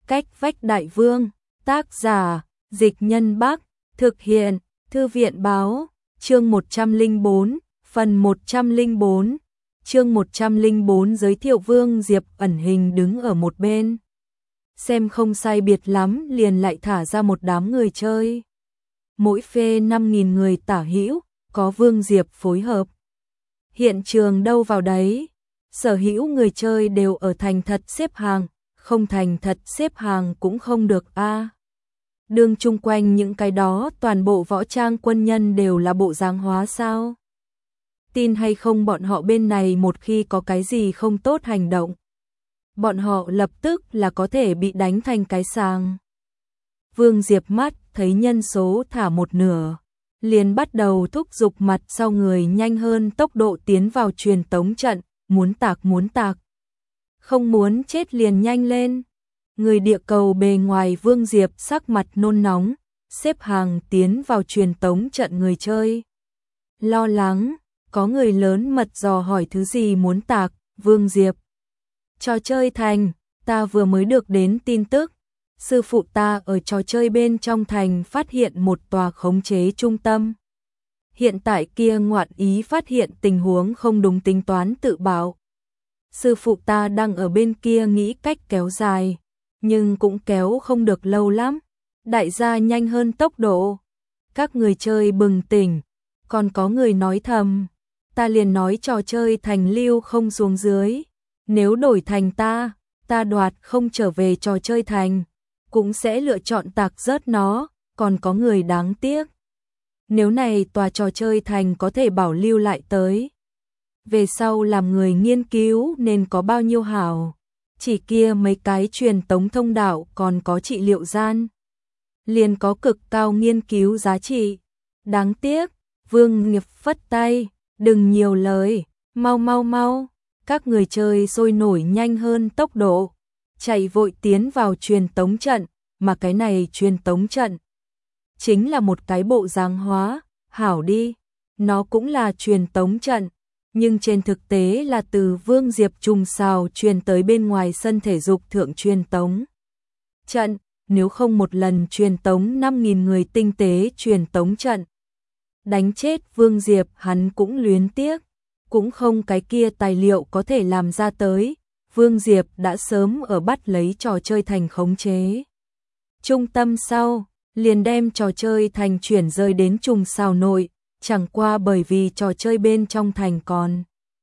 Cách vách đại vương, tác giả, Dịch Nhân Bắc, thực hiện, Thư viện báo, chương 104, phần 104, chương 104 giới thiệu Vương Diệp ẩn hình đứng ở một bên. Xem không sai biệt lắm liền lại thả ra một đám người chơi. Mỗi phê 5.000 người tả hữu, có Vương Diệp phối hợp. Hiện trường đâu vào đấy, sở hữu người chơi đều ở thành thật xếp hàng, không thành thật xếp hàng cũng không được a. Đường chung quanh những cái đó toàn bộ võ trang quân nhân đều là bộ dáng hóa sao? Tin hay không bọn họ bên này một khi có cái gì không tốt hành động, bọn họ lập tức là có thể bị đánh thành cái sàng. Vương Diệp mắt thấy nhân số thả một nửa, liền bắt đầu thúc giục mặt sau người nhanh hơn tốc độ tiến vào truyền tống trận, muốn tạc. Không muốn chết liền nhanh lên. Người địa cầu bề ngoài Vương Diệp sắc mặt nôn nóng, xếp hàng tiến vào truyền tống trận người chơi. Lo lắng, có người lớn mật dò hỏi thứ gì muốn tạc, Vương Diệp. Trò chơi thành, ta vừa mới được đến tin tức. Sư phụ ta ở trò chơi bên trong thành phát hiện một tòa khống chế trung tâm. Hiện tại kia ngoạn ý phát hiện tình huống không đúng tính toán tự bảo. Sư phụ ta đang ở bên kia nghĩ cách kéo dài, nhưng cũng kéo không được lâu lắm. Đại gia nhanh hơn tốc độ. Các người chơi bừng tỉnh, còn có người nói thầm. Ta liền nói trò chơi thành lưu không xuống dưới. Nếu đổi thành ta đoạt không trở về trò chơi thành, cũng sẽ lựa chọn tạc rớt nó, còn có người đáng tiếc. Nếu này tòa trò chơi thành có thể bảo lưu lại tới, về sau làm người nghiên cứu nên có bao nhiêu hảo. Chỉ kia mấy cái truyền tống thông đạo còn có trị liệu gian, liền có cực cao nghiên cứu giá trị. Đáng tiếc, Vương Nghiệp phất tay, đừng nhiều lời, mau. Các người chơi sôi nổi nhanh hơn tốc độ, chạy vội tiến vào truyền tống trận, mà cái này truyền tống trận chính là một cái bộ dáng hóa, hảo đi, nó cũng là truyền tống trận, nhưng trên thực tế là từ Vương Diệp trùng xào truyền tới bên ngoài sân thể dục thượng truyền tống trận, nếu không một lần truyền tống 5.000 người tinh tế truyền tống trận. Đánh chết Vương Diệp hắn cũng luyến tiếc, cũng không cái kia tài liệu có thể làm ra tới, Vương Diệp đã sớm ở bắt lấy trò chơi thành khống chế. Trung tâm sau, liền đem trò chơi thành chuyển rơi đến trùng xào nội, chẳng qua bởi vì trò chơi bên trong thành còn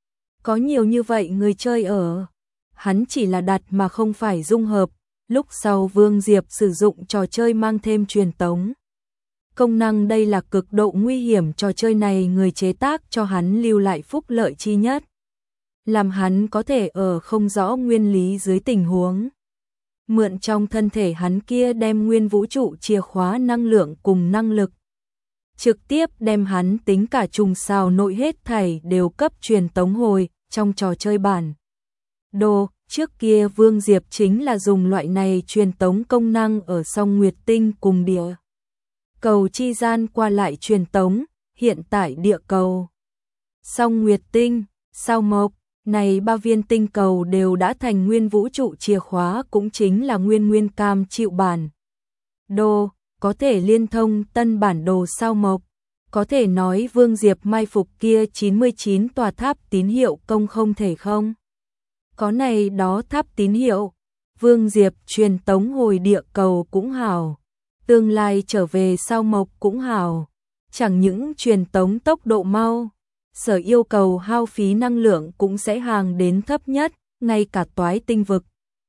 có nhiều như vậy người chơi ở. Hắn chỉ là đặt mà không phải dung hợp, lúc sau Vương Diệp sử dụng trò chơi mang thêm truyền tống công năng, đây là cực độ nguy hiểm trò chơi này người chế tác cho hắn lưu lại phúc lợi chi nhất. Làm hắn có thể ở không rõ nguyên lý dưới tình huống, mượn trong thân thể hắn kia đem nguyên vũ trụ chìa khóa năng lượng cùng năng lực, trực tiếp đem hắn tính cả trùng xào nội hết thảy đều cấp truyền tống hồi trong trò chơi bản đồ. Trước kia Vương Diệp chính là dùng loại này truyền tống công năng ở song Nguyệt Tinh cùng địa cầu chi gian qua lại truyền tống. Hiện tại địa cầu, song Nguyệt Tinh, sao Mộc, này ba viên tinh cầu đều đã thành nguyên vũ trụ chìa khóa, cũng chính là nguyên cam chịu bản đồ, có thể liên thông tân bản đồ sao Mộc. Có thể nói Vương Diệp mai phục kia 99 tòa tháp tín hiệu công không thể không có này đó tháp tín hiệu. Vương Diệp truyền tống hồi địa cầu cũng hảo, tương lai trở về sao Mộc cũng hảo, chẳng những truyền tống tốc độ mau, sở yêu cầu hao phí năng lượng cũng sẽ hàng đến thấp nhất. Ngay cả toái tinh vực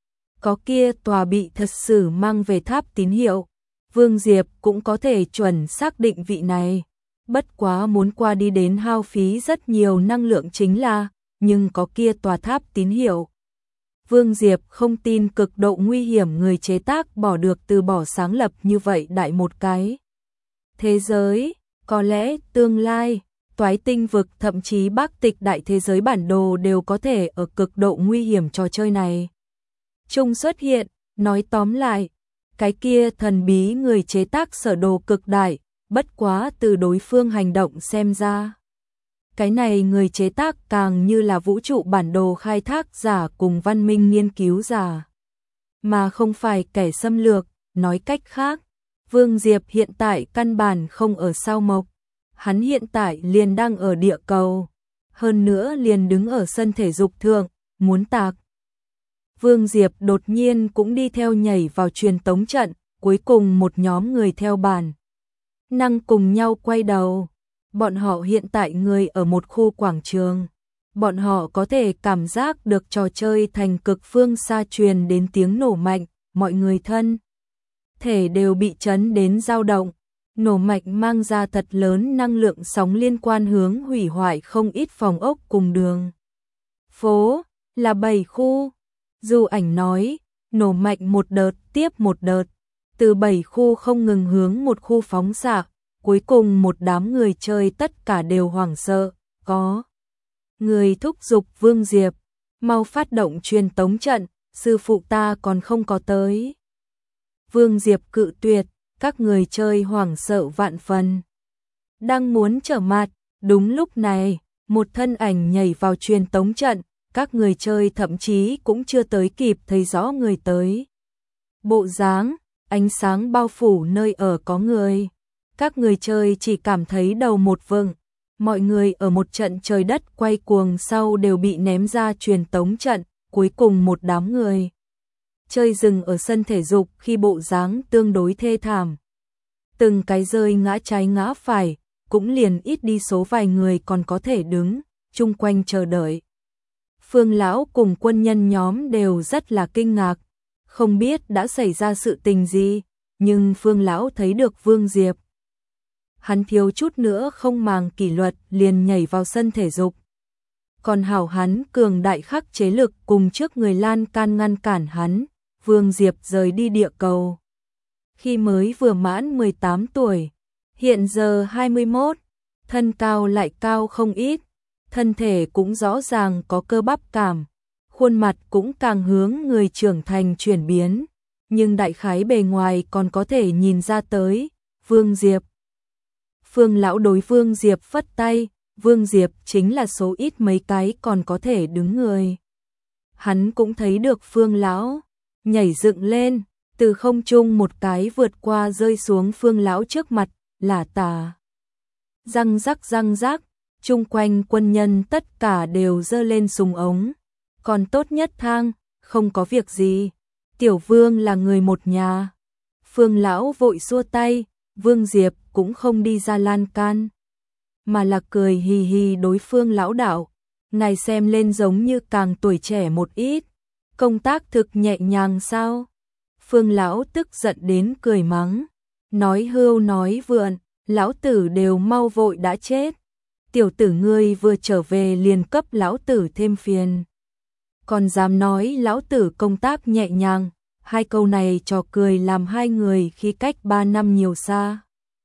có kia tòa bị thật sự mang về tháp tín hiệu, Vương Diệp cũng có thể chuẩn xác định vị này. Bất quá muốn qua đi đến hao phí rất nhiều năng lượng chính là, nhưng có kia tòa tháp tín hiệu, Vương Diệp không tin cực độ nguy hiểm người chế tác bỏ được từ bỏ sáng lập như vậy đại một cái thế giới. Có lẽ tương lai toái tinh vực thậm chí Bắc Tịch đại thế giới bản đồ đều có thể ở cực độ nguy hiểm trò chơi này chung xuất hiện. Nói tóm lại, cái kia thần bí người chế tác sở đồ cực đại, bất quá từ đối phương hành động xem ra, cái này người chế tác càng như là vũ trụ bản đồ khai thác giả cùng văn minh nghiên cứu giả. mà không phải kẻ xâm lược, nói cách khác, Vương Diệp hiện tại căn bản không ở sao Mộc, hắn hiện tại liền đang ở địa cầu, hơn nữa liền đứng ở sân thể dục thượng, muốn tạc. Vương Diệp đột nhiên cũng đi theo nhảy vào truyền tống trận, cuối cùng một nhóm người theo bản năng cùng nhau quay đầu. Bọn họ hiện tại người ở một khu quảng trường. Bọn họ có thể cảm giác được trò chơi thành cực phương xa truyền đến tiếng nổ mạnh, mọi người thân thể đều bị chấn đến dao động. Nổ mạnh mang ra thật lớn năng lượng sóng liên quan hướng hủy hoại không ít phòng ốc cùng đường phố, là 7 khu. Du Ảnh nói, nổ mạnh một đợt tiếp một đợt, từ 7 khu không ngừng hướng một khu phóng xạ, cuối cùng một đám người chơi tất cả đều hoảng sợ, có người thúc giục Vương Diệp, mau phát động truyền tống trận, sư phụ ta còn không có tới. Vương Diệp cự tuyệt, các người chơi hoảng sợ vạn phần. Đang muốn trở mặt, đúng lúc này, một thân ảnh nhảy vào truyền tống trận, các người chơi thậm chí cũng chưa tới kịp thấy rõ người tới. Bộ dáng, ánh sáng bao phủ nơi ở có người. Các người chơi chỉ cảm thấy đầu một vừng, mọi người ở một trận trời đất quay cuồng sau đều bị ném ra truyền tống trận, cuối cùng một đám người chơi dừng ở sân thể dục khi bộ dáng tương đối thê thảm. Từng cái rơi ngã trái ngã phải, cũng liền ít đi số vài người còn có thể đứng, chung quanh chờ đợi. Phương lão cùng quân nhân nhóm đều rất là kinh ngạc, không biết đã xảy ra sự tình gì, nhưng Phương lão thấy được Vương Diệp. Hắn thiếu chút nữa không màng kỷ luật liền nhảy vào sân thể dục. Còn hảo hắn cường đại khắc chế lực cùng trước người lan can ngăn cản hắn, Vương Diệp rời đi địa cầu. Khi mới vừa mãn 18 tuổi, hiện giờ 21, thân cao lại cao không ít, thân thể cũng rõ ràng có cơ bắp cảm, khuôn mặt cũng càng hướng người trưởng thành chuyển biến, nhưng đại khái bề ngoài còn có thể nhìn ra tới, Vương Diệp. Phương lão đối Vương Diệp phất tay, Vương Diệp chính là số ít mấy cái còn có thể đứng người. Hắn cũng thấy được Phương lão nhảy dựng lên, từ không trung một cái vượt qua rơi xuống Phương lão trước mặt, là tà. Răng rắc, chung quanh quân nhân tất cả đều giơ lên súng ống. Còn tốt nhất thang, không có việc gì. Tiểu Vương là người một nhà. Phương lão vội xua tay, Vương Diệp cũng không đi ra lan can, mà là cười hì hì đối Phương lão đạo, ngài xem lên giống như càng tuổi trẻ một ít, công tác thực nhẹ nhàng sao? Phương lão tức giận đến cười mắng, nói hưu nói vượn, lão tử đều mau vội đã chết. Tiểu tử ngươi vừa trở về liền cấp lão tử thêm phiền. Còn dám nói lão tử công tác nhẹ nhàng, hai câu này trò cười làm hai người khi cách 3 năm nhiều xa.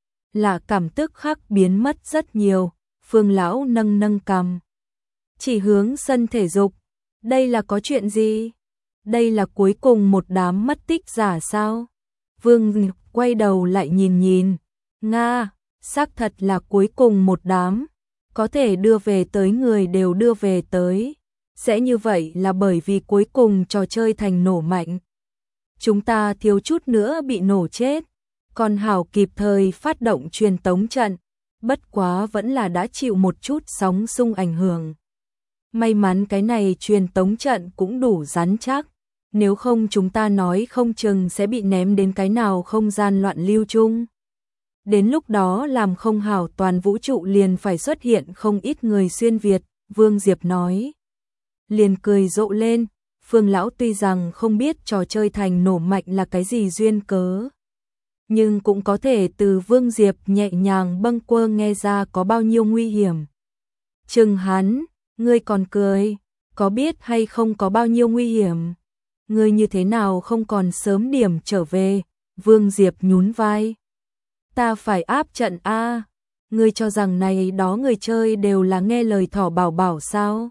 Là cảm tức khắc biến mất rất nhiều, Phương lão nâng nâng cằm. Chỉ hướng sân thể dục, đây là có chuyện gì? Đây là cuối cùng một đám mất tích giả sao? Vương quay đầu lại nhìn, Nga, xác thật là cuối cùng một đám, có thể đưa về tới người đều đưa về tới. Sẽ như vậy là bởi vì cuối cùng trò chơi thành nổ mạnh. Chúng ta thiếu chút nữa bị nổ chết, còn hảo kịp thời phát động truyền tống trận, bất quá vẫn là đã chịu một chút sóng xung ảnh hưởng. May mắn cái này truyền tống trận cũng đủ rắn chắc, nếu không chúng ta nói không chừng sẽ bị ném đến cái nào không gian loạn lưu chung. Đến lúc đó làm không hảo toàn vũ trụ liền phải xuất hiện không ít người xuyên Việt, Vương Diệp nói. Liền cười rộ lên, Phương lão tuy rằng không biết trò chơi thành nổ mạnh là cái gì duyên cớ, nhưng cũng có thể từ Vương Diệp nhẹ nhàng bâng quơ nghe ra có bao nhiêu nguy hiểm. Chừng hắn, ngươi còn cười, có biết hay không có bao nhiêu nguy hiểm? Ngươi như thế nào không còn sớm điểm trở về? Vương Diệp nhún vai. Ta phải áp trận a. Ngươi cho rằng này đó người chơi đều là nghe lời thỏ bảo bảo sao?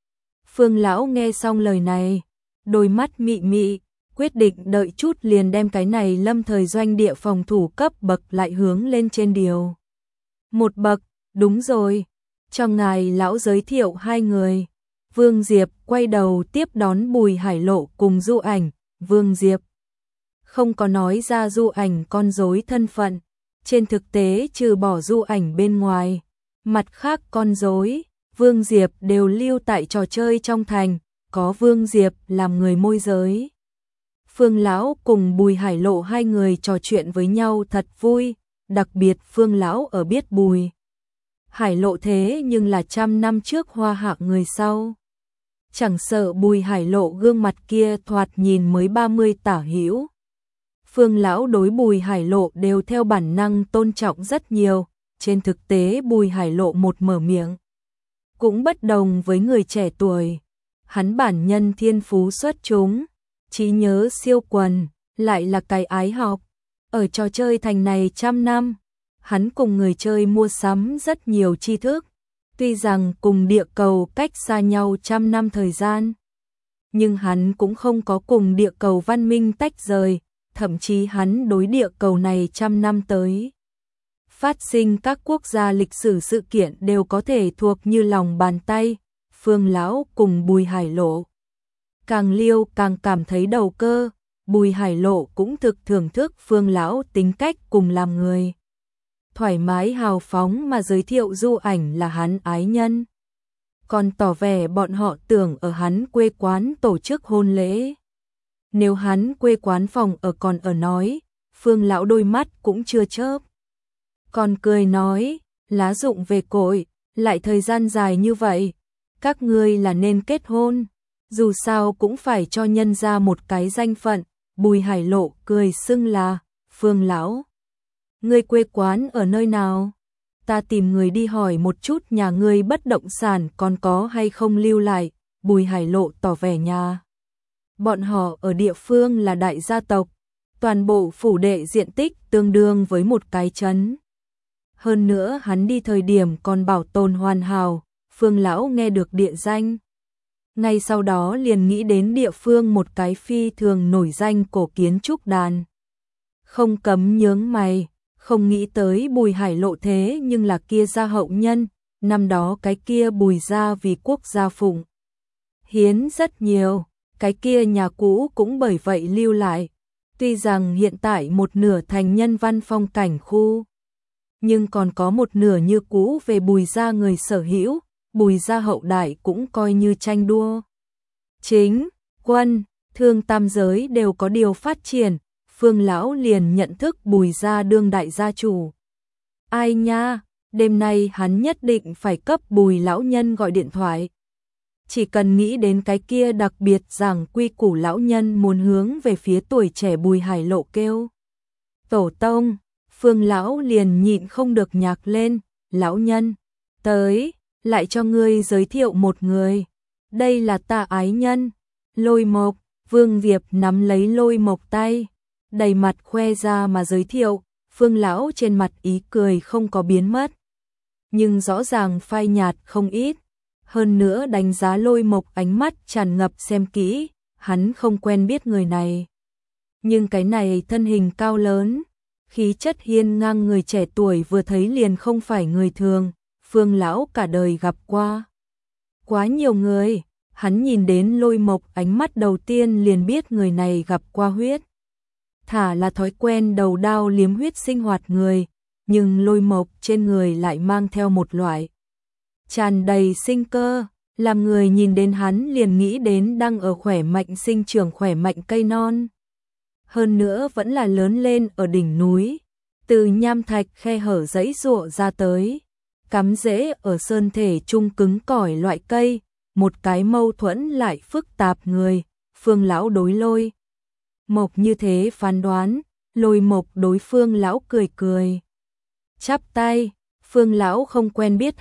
Phương lão nghe xong lời này, đôi mắt mị mị, quyết định đợi chút liền đem cái này lâm thời doanh địa phòng thủ cấp bậc lại hướng lên trên điều. Một bậc, đúng rồi. Cho ngài lão giới thiệu hai người. Vương Diệp quay đầu tiếp đón Bùi Hải Lộ cùng Du Ảnh, Vương Diệp không có nói ra Du Ảnh con rối thân phận, trên thực tế trừ bỏ Du Ảnh bên ngoài, mặt khác con rối Vương Diệp đều lưu tại trò chơi trong thành, có Vương Diệp làm người môi giới. Phương Lão cùng Bùi Hải Lộ hai người trò chuyện với nhau thật vui, đặc biệt Phương Lão ở biết Bùi Hải Lộ thế nhưng là 100 năm trước hoa hạ người sau. Chẳng sợ Bùi Hải Lộ gương mặt kia thoạt nhìn mới 30 tả hữu. Phương Lão đối Bùi Hải Lộ đều theo bản năng tôn trọng rất nhiều, trên thực tế Bùi Hải Lộ một mở miệng cũng bất đồng với người trẻ tuổi. Hắn bản nhân thiên phú xuất chúng, trí nhớ siêu quần, lại là cái ái học. Ở trò chơi thành này 100 năm, hắn cùng người chơi mua sắm rất nhiều tri thức. Tuy rằng cùng địa cầu cách xa nhau 100 năm thời gian, nhưng hắn cũng không có cùng địa cầu văn minh tách rời, thậm chí hắn đối địa cầu này 100 năm tới phát sinh các quốc gia lịch sử sự kiện đều có thể thuộc như lòng bàn tay. Phương Lão cùng Bùi Hải Lộ càng liêu càng cảm thấy đầu cơ, Bùi Hải Lộ cũng thực thưởng thức Phương Lão tính cách cùng làm người thoải mái hào phóng mà giới thiệu Du Ảnh là hắn ái nhân, còn tỏ vẻ bọn họ tưởng ở hắn quê quán tổ chức hôn lễ. Nếu hắn quê quán phòng ở còn ở nói, Phương Lão đôi mắt cũng chưa chớp, còn cười nói, lá rụng về cội, lại thời gian dài như vậy, các ngươi là nên kết hôn, dù sao cũng phải cho nhân ra một cái danh phận. Bùi Hải Lộ cười xưng là, Phương Lão, ngươi quê quán ở nơi nào? Ta tìm người đi hỏi một chút nhà ngươi bất động sản còn có hay không lưu lại. Bùi Hải Lộ tỏ vẻ nhà bọn họ ở địa phương là đại gia tộc, toàn bộ phủ đệ diện tích tương đương với một cái trấn. Hơn nữa hắn đi thời điểm còn bảo tồn hoàn hảo. Phương Lão nghe được địa danh, ngay sau đó liền nghĩ đến địa phương một cái phi thường nổi danh cổ kiến trúc đàn. Không cấm nhướng mày, không nghĩ tới Bùi Hải Lộ thế nhưng là kia gia hậu nhân, năm đó cái kia Bùi gia vì quốc gia phụng hiến rất nhiều, cái kia nhà cũ cũng bởi vậy lưu lại. Tuy rằng hiện tại một nửa thành nhân văn phong cảnh khu, nhưng còn có một nửa như cũ về Bùi gia người sở hữu. Bùi gia hậu đại cũng coi như tranh đua. Chính, quân, thương tam giới đều có điều phát triển, Phương Lão liền nhận thức Bùi gia đương đại gia chủ. Ai nha, đêm nay hắn nhất định phải cấp Bùi lão nhân gọi điện thoại. Chỉ cần nghĩ đến cái kia đặc biệt rằng quy củ lão nhân muốn hướng về phía tuổi trẻ Bùi Hải Lộ kêu tổ tông, Phương Lão liền nhịn không được nhạc lên, lão nhân, tới. Lại cho ngươi giới thiệu một người. Đây là ta ái nhân, Lôi Mộc. Vương Diệp nắm lấy Lôi Mộc tay, đầy mặt khoe ra mà giới thiệu. Phương Lão trên mặt ý cười không có biến mất, nhưng rõ ràng phai nhạt không ít. Hơn nữa đánh giá Lôi Mộc ánh mắt tràn ngập xem kỹ, hắn không quen biết người này. Nhưng cái này thân hình cao lớn, khí chất hiên ngang người trẻ tuổi vừa thấy liền không phải người thường. Phương Lão cả đời gặp qua quá nhiều người, hắn nhìn đến Lôi Mộc ánh mắt đầu tiên liền biết người này gặp qua huyết. Thả là thói quen đầu đao liếm huyết sinh hoạt người, nhưng Lôi Mộc trên người lại mang theo một loại tràn đầy sinh cơ, làm người nhìn đến hắn liền nghĩ đến đang ở khỏe mạnh sinh trưởng khỏe mạnh cây non. Hơn nữa vẫn là lớn lên ở đỉnh núi, từ nham thạch khe hở giãy giụa ra tới, cắm rễ ở sơn thể trung cứng cỏi loại cây, một cái mâu thuẫn lại phức tạp người. Phương Lão đối Lôi Mộc như thế phán đoán, Lôi Mộc đối Phương Lão cười cười, chắp tay. Phương Lão không quen biết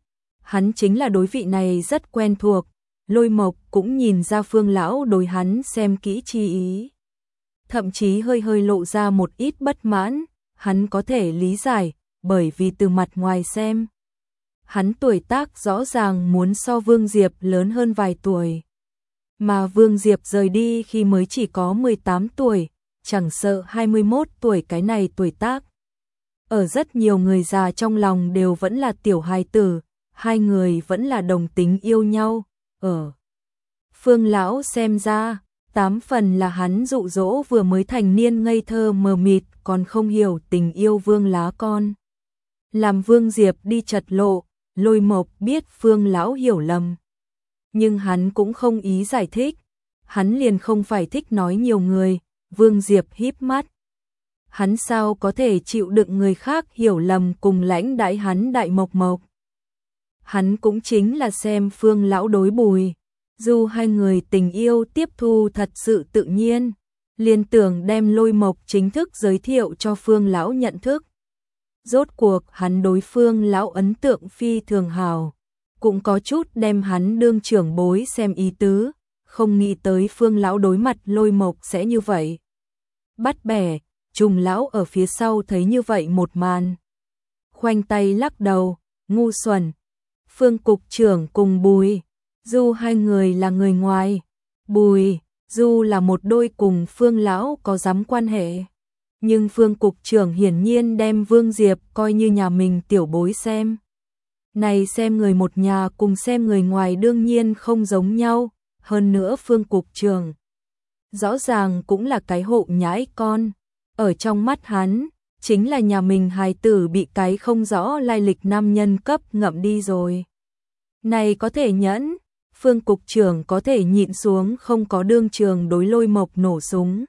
hắn chính là đối vị này rất quen thuộc. Lôi Mộc cũng nhìn ra Phương Lão đối hắn xem kỹ chi ý, thậm chí hơi hơi lộ ra một ít bất mãn. Hắn có thể lý giải, bởi vì từ mặt ngoài xem, hắn tuổi tác rõ ràng muốn so Vương Diệp lớn hơn vài tuổi. Mà Vương Diệp rời đi khi mới chỉ có 18 tuổi, chẳng sợ 21 tuổi cái này tuổi tác. Ở rất nhiều người già trong lòng đều vẫn là tiểu hài tử, hai người vẫn là đồng tính yêu nhau. Ở Phương Lão xem ra, 8 phần là hắn dụ dỗ vừa mới thành niên ngây thơ mờ mịt còn không hiểu tình yêu Vương lá con. Làm Vương Diệp đi chật lộ, Lôi Mộc biết Phương lão hiểu lầm. Nhưng hắn cũng không ý giải thích, hắn liền không phải thích nói nhiều người. Vương Diệp híp mắt. Hắn sao có thể chịu đựng người khác hiểu lầm cùng lãnh đãi hắn Đại Mộc Mộc. Hắn cũng chính là xem Phương lão đối Bùi. Dù hai người tình yêu tiếp thu thật sự tự nhiên, liền tưởng đem Lôi Mộc chính thức giới thiệu cho Phương lão nhận thức. Rốt cuộc hắn đối Phương lão ấn tượng phi thường hào, cũng có chút đem hắn đương trưởng bối xem ý tứ, không nghĩ tới Phương lão đối mặt Lôi Mộc sẽ như vậy. Bắt bẻ, Trùng lão ở phía sau thấy như vậy một màn, khoanh tay lắc đầu, ngu xuẩn. Phương cục trưởng cùng Bùi Du hai người là người ngoài, Bùi Du là một đôi cùng Phương lão có dám quan hệ. Nhưng Phương cục trưởng hiển nhiên đem Vương Diệp coi như nhà mình tiểu bối xem. Này xem người một nhà cùng xem người ngoài đương nhiên không giống nhau, hơn nữa Phương cục trưởng rõ ràng cũng là cái hộ nhãi con, ở trong mắt hắn chính là nhà mình hài tử bị cái không rõ lai lịch nam nhân cấp ngậm đi rồi. Này có thể nhẫn, Phương cục trưởng có thể nhịn xuống không có đương trường đối Lôi Mộc nổ súng.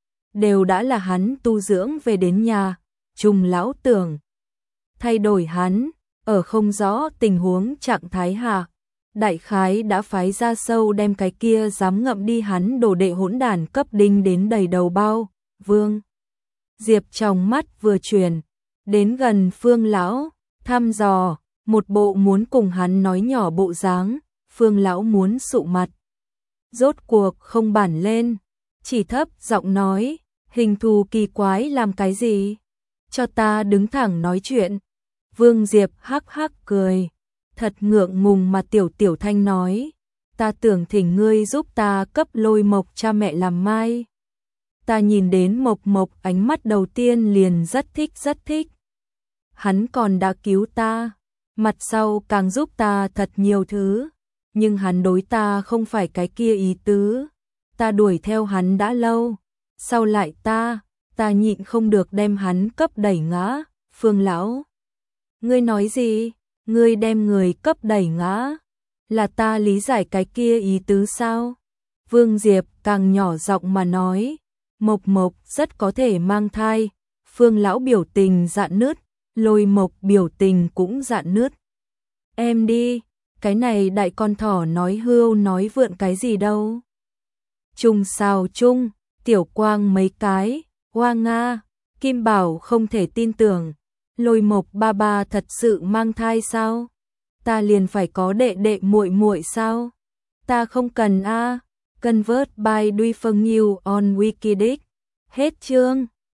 Đều đã là hắn tu dưỡng về đến nhà, Trùng lão tưởng thay đổi hắn, ở không rõ tình huống trạng thái hạ, đại khái đã phái ra sâu đem cái kia dám ngậm đi hắn đồ đệ hỗn đản cấp đinh đến đầy đầu bao. Vương Diệp trong mắt vừa chuyển, đến gần Phương lão, thăm dò, một bộ muốn cùng hắn nói nhỏ bộ dáng. Phương lão muốn sụ mặt, rốt cuộc không bản lên, chỉ thấp giọng nói, hình thù kỳ quái làm cái gì? Cho ta đứng thẳng nói chuyện. Vương Diệp hắc hắc cười, thật ngượng ngùng mà tiểu thanh nói, ta tưởng thỉnh ngươi giúp ta cấp Lôi Mộc cha mẹ làm mai. Ta nhìn đến Mộc Mộc ánh mắt đầu tiên liền rất thích. Hắn còn đã cứu ta, mặt sau càng giúp ta thật nhiều thứ, nhưng hắn đối ta không phải cái kia ý tứ. Ta đuổi theo hắn đã lâu, sau lại ta nhịn không được đem hắn cấp đẩy ngã. Phương lão, ngươi nói gì? Ngươi đem người cấp đẩy ngã? Là ta lý giải cái kia ý tứ sao? Vương Diệp càng nhỏ giọng mà nói, Mộc Mộc rất có thể mang thai. Phương lão biểu tình rạn nứt, Lôi Mộc biểu tình cũng rạn nứt. Em đi, cái này đại con thỏ nói hưu nói vượn cái gì đâu. Trung xào trung, Tiểu Quang mấy cái, Hoa Nga, Kim Bảo không thể tin tưởng, Lôi Mộc ba ba thật sự mang thai sao? Ta liền phải có đệ đệ muội muội sao? Ta không cần a. Convert by Duy Phương Nhiêu on Wikidic. Hết chương.